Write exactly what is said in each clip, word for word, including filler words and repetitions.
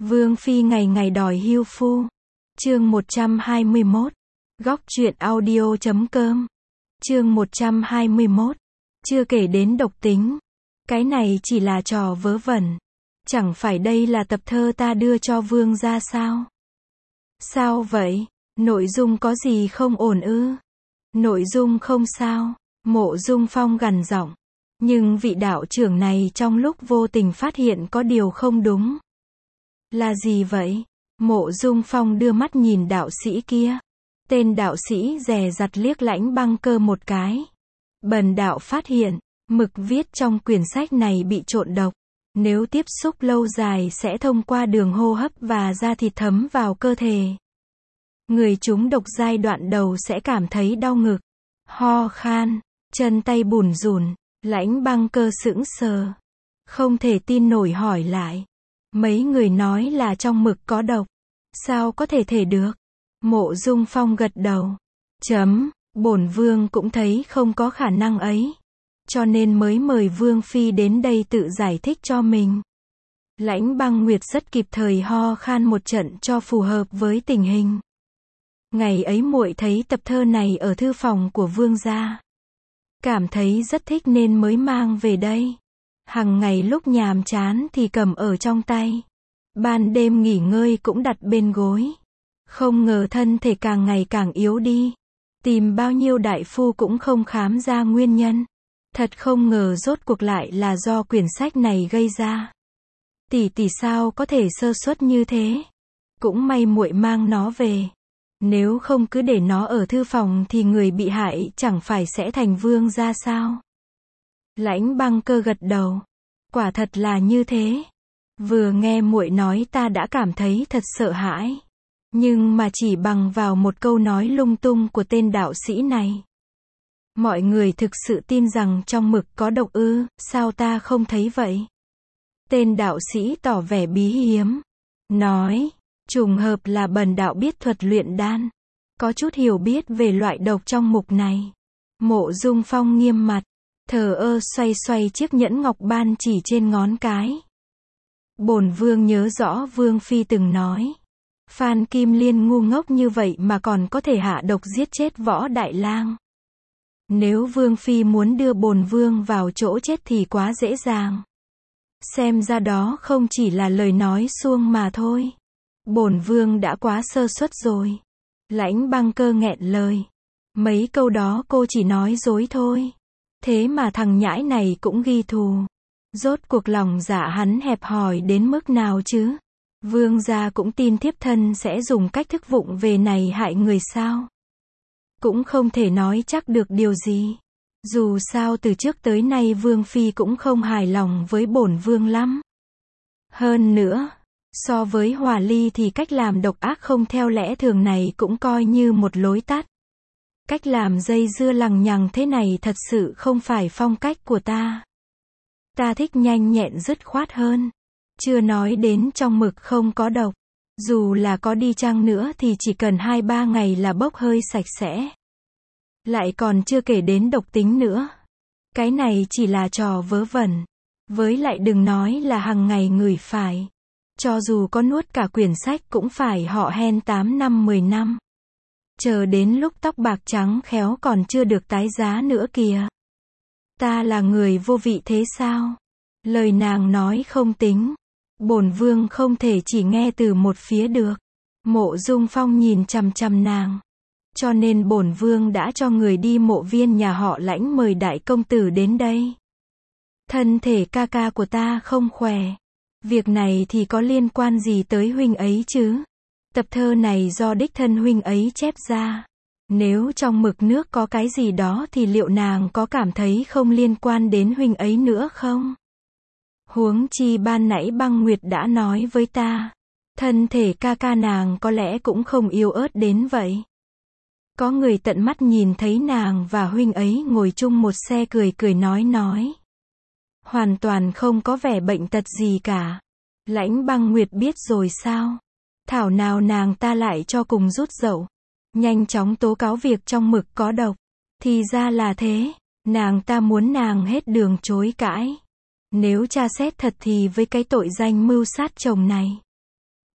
Vương phi ngày ngày đòi hưu phu. Chương một trăm hai mươi mốt. Góc truyện audio chấm com. Chương một trăm hai mươi mốt. Chưa kể đến độc tính. Cái này chỉ là trò vớ vẩn. Chẳng phải đây là tập thơ ta đưa cho vương gia sao? Sao vậy? Nội dung có gì không ổn ư? Nội dung không sao. Mộ Dung Phong gằn giọng. Nhưng vị đạo trưởng này trong lúc vô tình phát hiện có điều không đúng. Là gì vậy? Mộ Dung Phong đưa mắt nhìn đạo sĩ kia. Tên đạo sĩ dè dặt liếc Lãnh Băng Cơ một cái. Bần đạo phát hiện, mực viết trong quyển sách này bị trộn độc. Nếu tiếp xúc lâu dài sẽ thông qua đường hô hấp và da thịt thấm vào cơ thể. Người trúng độc giai đoạn đầu sẽ cảm thấy đau ngực, ho khan, chân tay bủn rủn. Lãnh Băng Cơ sững sờ, không thể tin nổi hỏi lại. Mấy người nói là trong mực có độc. Sao có thể thể được? Mộ Dung Phong gật đầu. Chấm, bổn vương cũng thấy không có khả năng ấy. Cho nên mới mời Vương Phi đến đây tự giải thích cho mình. Lãnh Băng Nguyệt rất kịp thời ho khan một trận cho phù hợp với tình hình. Ngày ấy muội thấy tập thơ này ở thư phòng của vương gia. Cảm thấy rất thích nên mới mang về đây. Hằng ngày lúc nhàm chán thì cầm ở trong tay. Ban đêm nghỉ ngơi cũng đặt bên gối. Không ngờ thân thể càng ngày càng yếu đi. Tìm bao nhiêu đại phu cũng không khám ra nguyên nhân. Thật không ngờ rốt cuộc lại là do quyển sách này gây ra. Tỷ tỷ sao có thể sơ suất như thế? Cũng may muội mang nó về. Nếu không cứ để nó ở thư phòng thì người bị hại chẳng phải sẽ thành vương gia sao? Lãnh Băng Cơ gật đầu. Quả thật là như thế. Vừa nghe muội nói ta đã cảm thấy thật sợ hãi. Nhưng mà chỉ bằng vào một câu nói lung tung của tên đạo sĩ này. Mọi người thực sự tin rằng trong mực có độc ư, sao ta không thấy vậy? Tên đạo sĩ tỏ vẻ bí hiếm. Nói, trùng hợp là bần đạo biết thuật luyện đan. Có chút hiểu biết về loại độc trong mục này. Mộ Dung Phong nghiêm mặt. Thờ ơ xoay xoay chiếc nhẫn ngọc ban chỉ trên ngón cái. Bổn vương nhớ rõ Vương Phi từng nói. Phan Kim Liên ngu ngốc như vậy mà còn có thể hạ độc giết chết Võ Đại Lang. Nếu Vương Phi muốn đưa bổn vương vào chỗ chết thì quá dễ dàng. Xem ra đó không chỉ là lời nói suông mà thôi. Bổn vương đã quá sơ suất rồi. Lãnh Băng Cơ nghẹn lời. Mấy câu đó cô chỉ nói dối thôi. Thế mà thằng nhãi này cũng ghi thù. Rốt cuộc lòng dạ hắn hẹp hòi đến mức nào chứ? Vương gia cũng tin thiếp thân sẽ dùng cách thức vụng về này hại người sao? Cũng không thể nói chắc được điều gì. Dù sao từ trước tới nay Vương Phi cũng không hài lòng với bổn vương lắm. Hơn nữa, so với Hòa Ly thì cách làm độc ác không theo lẽ thường này cũng coi như một lối tắt. Cách làm dây dưa lằng nhằng thế này thật sự không phải phong cách của ta. Ta thích nhanh nhẹn dứt khoát hơn. Chưa nói đến trong mực không có độc. Dù là có đi chăng nữa thì chỉ cần hai ba ngày là bốc hơi sạch sẽ. Lại còn chưa kể đến độc tính nữa. Cái này chỉ là trò vớ vẩn. Với lại đừng nói là hàng ngày ngửi phải. Cho dù có nuốt cả quyển sách cũng phải họ hen tám năm mười năm. Chờ đến lúc tóc bạc trắng khéo còn chưa được tái giá nữa kìa. Ta là người vô vị thế sao? Lời nàng nói không tính. Bổn vương không thể chỉ nghe từ một phía được. Mộ Dung Phong nhìn chằm chằm nàng. Cho nên bổn vương đã cho người đi mộ viên nhà họ Lãnh mời đại công tử đến đây. Thân thể ca ca của ta không khỏe. Việc này thì có liên quan gì tới huynh ấy chứ? Tập thơ này do đích thân huynh ấy chép ra. Nếu trong mực nước có cái gì đó thì liệu nàng có cảm thấy không liên quan đến huynh ấy nữa không? Huống chi ban nãy Băng Nguyệt đã nói với ta. Thân thể ca ca nàng có lẽ cũng không yếu ớt đến vậy. Có người tận mắt nhìn thấy nàng và huynh ấy ngồi chung một xe cười cười nói nói. Hoàn toàn không có vẻ bệnh tật gì cả. Lãnh Băng Nguyệt biết rồi sao? Thảo nào nàng ta lại cho cùng rút dậu. Nhanh chóng tố cáo việc trong mực có độc. Thì ra là thế. Nàng ta muốn nàng hết đường chối cãi. Nếu tra xét thật thì với cái tội danh mưu sát chồng này.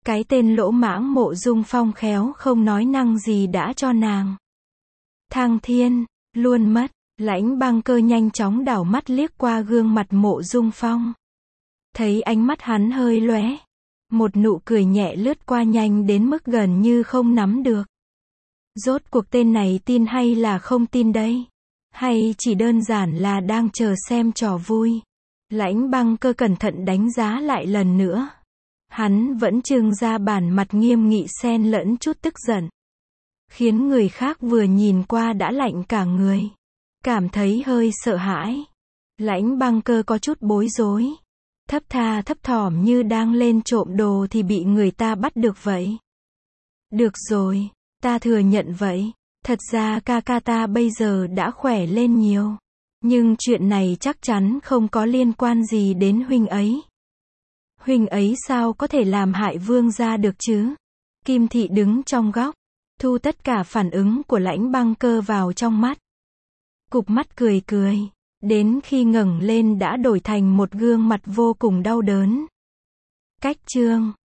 Cái tên lỗ mãng Mộ Dung Phong khéo không nói năng gì đã cho nàng thăng thiên, luôn mất. Lãnh Băng Cơ nhanh chóng đảo mắt liếc qua gương mặt Mộ Dung Phong. Thấy ánh mắt hắn hơi lóe, một nụ cười nhẹ lướt qua nhanh đến mức gần như không nắm được. Rốt cuộc tên này tin hay là không tin đây? Hay chỉ đơn giản là đang chờ xem trò vui? Lãnh Băng Cơ cẩn thận đánh giá lại lần nữa. Hắn vẫn trưng ra bản mặt nghiêm nghị xen lẫn chút tức giận, khiến người khác vừa nhìn qua đã lạnh cả người, cảm thấy hơi sợ hãi. Lãnh Băng Cơ có chút bối rối, thấp tha thấp thỏm như đang lên trộm đồ thì bị người ta bắt được vậy. Được rồi, ta thừa nhận vậy. Thật ra ca ca ta bây giờ đã khỏe lên nhiều. Nhưng chuyện này chắc chắn không có liên quan gì đến huynh ấy. Huynh ấy sao có thể làm hại vương gia được chứ? Kim Thị đứng trong góc, thu tất cả phản ứng của Lãnh Băng Cơ vào trong mắt. Cụp mắt cười cười, đến khi ngẩng lên đã đổi thành một gương mặt vô cùng đau đớn. Cách chương